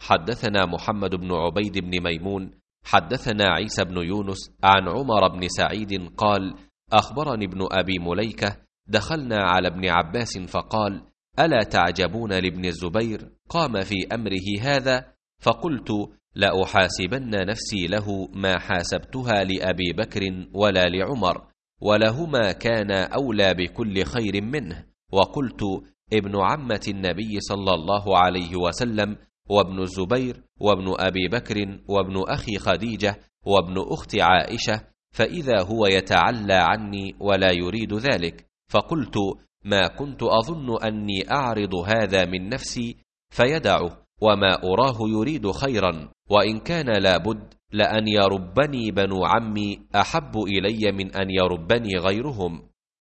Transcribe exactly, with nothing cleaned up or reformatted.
حدثنا محمد بن عبيد بن ميمون حدثنا عيسى بن يونس عن عمر بن سعيد قال: أخبرني ابن أبي مليكة دخلنا على ابن عباس فقال: ألا تعجبون لابن الزبير قام في أمره هذا؟ فقلت: لأحاسبن نفسي له ما حاسبتها لأبي بكر ولا لعمر، ولهما كان أولى بكل خير منه. وقلت: ابن عمة النبي صلى الله عليه وسلم، وابن الزبير، وابن أبي بكر، وابن أخي خديجة، وابن أخت عائشة، فإذا هو يتعلى عني ولا يريد ذلك. فقلت: ما كنت أظن أني أعرض هذا من نفسي فيدعه، وما أراه يريد خيرا، وإن كان لابد لأن يربني بنو عمي أحب إلي من أن يربني غيرهم.